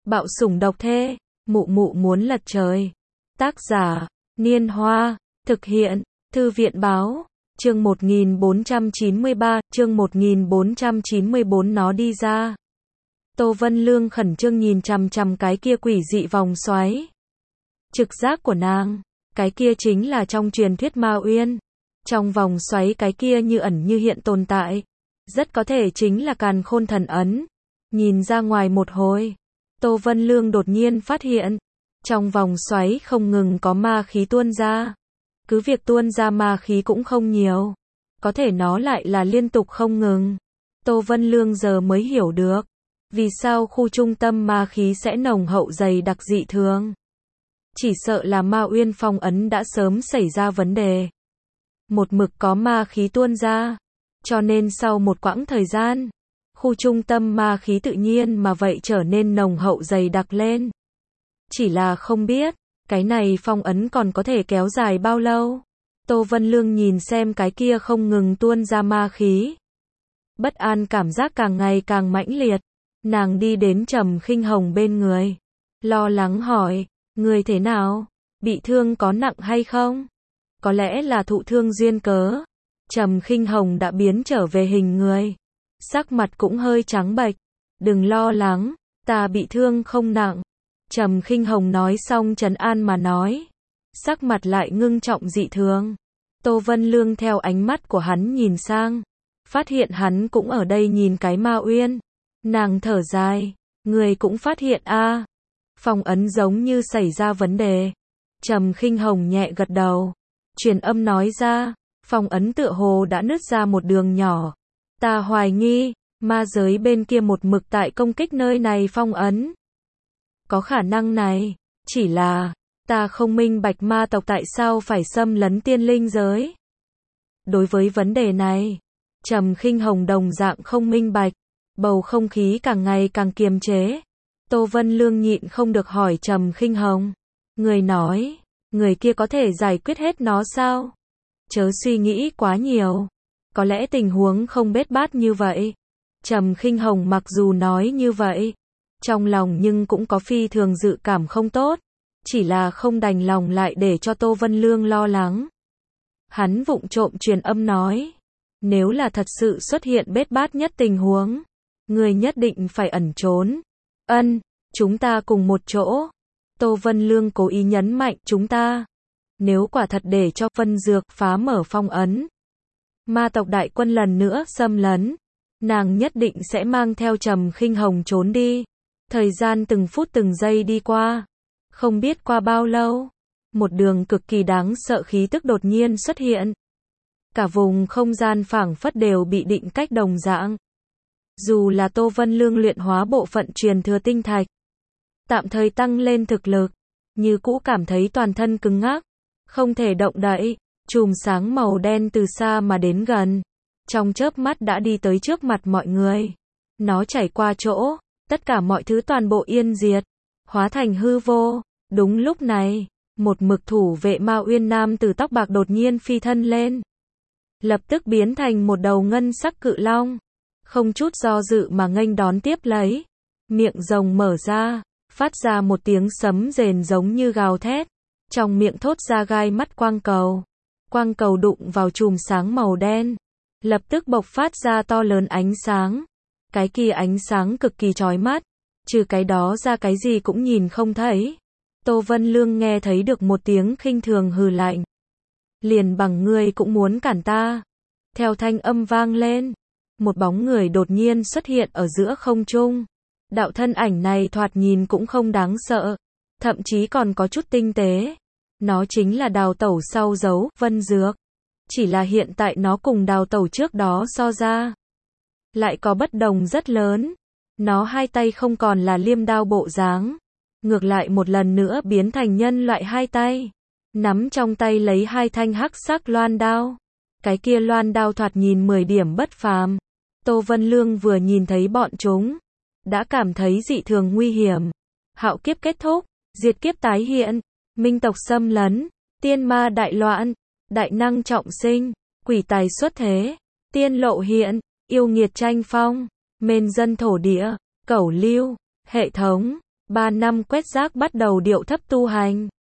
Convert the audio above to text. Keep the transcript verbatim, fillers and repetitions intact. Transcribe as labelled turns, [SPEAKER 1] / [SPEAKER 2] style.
[SPEAKER 1] Bạo sủng độc thê, mụ mụ muốn lật trời. Tác giả, Niên Hoa, thực hiện, Thư viện Báo, chương một nghìn bốn trăm chín mươi ba, chương một nghìn bốn trăm chín mươi bốn nó đi ra. Tô Vân Lương khẩn trương nhìn chằm chằm cái kia quỷ dị vòng xoáy. Trực giác của nàng, cái kia chính là trong truyền thuyết Ma Uyên. Trong vòng xoáy cái kia như ẩn như hiện tồn tại, rất có thể chính là Càn Khôn Thần Ấn. Nhìn ra ngoài một hồi, Tô Vân Lương đột nhiên phát hiện, trong vòng xoáy không ngừng có ma khí tuôn ra. Cứ việc tuôn ra ma khí cũng không nhiều, có thể nó lại là liên tục không ngừng. Tô Vân Lương giờ mới hiểu được, vì sao khu trung tâm ma khí sẽ nồng hậu dày đặc dị thường. Chỉ sợ là Ma Uyên phong ấn đã sớm xảy ra vấn đề. Một mực có ma khí tuôn ra, cho nên sau một quãng thời gian, khu trung tâm ma khí tự nhiên mà vậy trở nên nồng hậu dày đặc lên. Chỉ là không biết, cái này phong ấn còn có thể kéo dài bao lâu. Tô Vân Lương nhìn xem cái kia không ngừng tuôn ra ma khí. Bất an cảm giác càng ngày càng mãnh liệt. Nàng đi đến Trầm Khinh Hồng bên người, lo lắng hỏi, người thế nào? Bị thương có nặng hay không? Có lẽ là thụ thương duyên cớ. Trầm Khinh Hồng đã biến trở về hình người, sắc mặt cũng hơi trắng bệch. Đừng lo lắng, ta bị thương không nặng. Trầm Khinh Hồng nói xong trấn an mà nói, sắc mặt lại ngưng trọng dị thường. Tô Vân Lương theo ánh mắt của hắn nhìn sang, phát hiện hắn cũng ở đây nhìn cái Ma Uyên. Nàng thở dài, người cũng phát hiện a? À, phong ấn giống như xảy ra vấn đề. Trầm Khinh Hồng nhẹ gật đầu, truyền âm nói ra, phong ấn tựa hồ đã nứt ra một đường nhỏ. Ta hoài nghi, ma giới bên kia một mực tại công kích nơi này phong ấn. Có khả năng này, chỉ là, ta không minh bạch ma tộc tại sao phải xâm lấn tiên linh giới. Đối với vấn đề này, Trầm Khinh Hồng đồng dạng không minh bạch. Bầu không khí càng ngày càng kiềm chế. Tô Vân Lương nhịn không được hỏi Trầm Khinh Hồng. Người nói, người kia có thể giải quyết hết nó sao? Chớ suy nghĩ quá nhiều. Có lẽ tình huống không bết bát như vậy. Trầm Khinh Hồng mặc dù nói như vậy, trong lòng nhưng cũng có phi thường dự cảm không tốt. Chỉ là không đành lòng lại để cho Tô Vân Lương lo lắng. Hắn vụng trộm truyền âm nói, nếu là thật sự xuất hiện bết bát nhất tình huống, người nhất định phải ẩn trốn. Ân, chúng ta cùng một chỗ. Tô Vân Lương cố ý nhấn mạnh chúng ta. Nếu quả thật để cho Vân Dược phá mở phong ấn, ma tộc đại quân lần nữa xâm lấn, nàng nhất định sẽ mang theo Trầm Khinh Hồng trốn đi. Thời gian từng phút từng giây đi qua, không biết qua bao lâu, một đường cực kỳ đáng sợ khí tức đột nhiên xuất hiện. Cả vùng không gian phảng phất đều bị định cách đồng dạng. Dù là Tô Vân Lương luyện hóa bộ phận truyền thừa tinh thạch, tạm thời tăng lên thực lực, như cũ cảm thấy toàn thân cứng ngắc, không thể động đậy. Chùm sáng màu đen từ xa mà đến gần, trong chớp mắt đã đi tới trước mặt mọi người. Nó chảy qua chỗ, tất cả mọi thứ toàn bộ yên diệt, hóa thành hư vô. Đúng lúc này, một mực thủ vệ Ma Uyên nam tử tóc bạc đột nhiên phi thân lên, lập tức biến thành một đầu ngân sắc cự long. Không chút do dự mà nghênh đón tiếp lấy. Miệng rồng mở ra, phát ra một tiếng sấm rền giống như gào thét. Trong miệng thốt ra gai mắt quang cầu. Quang cầu đụng vào chùm sáng màu đen, lập tức bộc phát ra to lớn ánh sáng. Cái kia ánh sáng cực kỳ chói mắt, trừ cái đó ra cái gì cũng nhìn không thấy. Tô Vân Lương nghe thấy được một tiếng khinh thường hừ lạnh. Liền bằng ngươi cũng muốn cản ta. Theo thanh âm vang lên, một bóng người đột nhiên xuất hiện ở giữa không trung. Đạo thân ảnh này thoạt nhìn cũng không đáng sợ, thậm chí còn có chút tinh tế. Nó chính là đào tẩu sau dấu Vân Dược. Chỉ là hiện tại nó cùng đào tẩu trước đó so ra, lại có bất đồng rất lớn. Nó hai tay không còn là liêm đao bộ dáng, ngược lại một lần nữa biến thành nhân loại hai tay, nắm trong tay lấy hai thanh hắc sắc loan đao. Cái kia loan đao thoạt nhìn mười điểm bất phàm. Tô Vân Lương vừa nhìn thấy bọn chúng, đã cảm thấy dị thường nguy hiểm. Hạo kiếp kết thúc, diệt kiếp tái hiện, minh tộc xâm lấn, tiên ma đại loạn, đại năng trọng sinh, quỷ tài xuất thế, tiên lộ hiện, yêu nghiệt tranh phong, mên dân thổ địa, cẩu lưu, hệ thống, ba năm quét rác bắt đầu điệu thấp tu hành.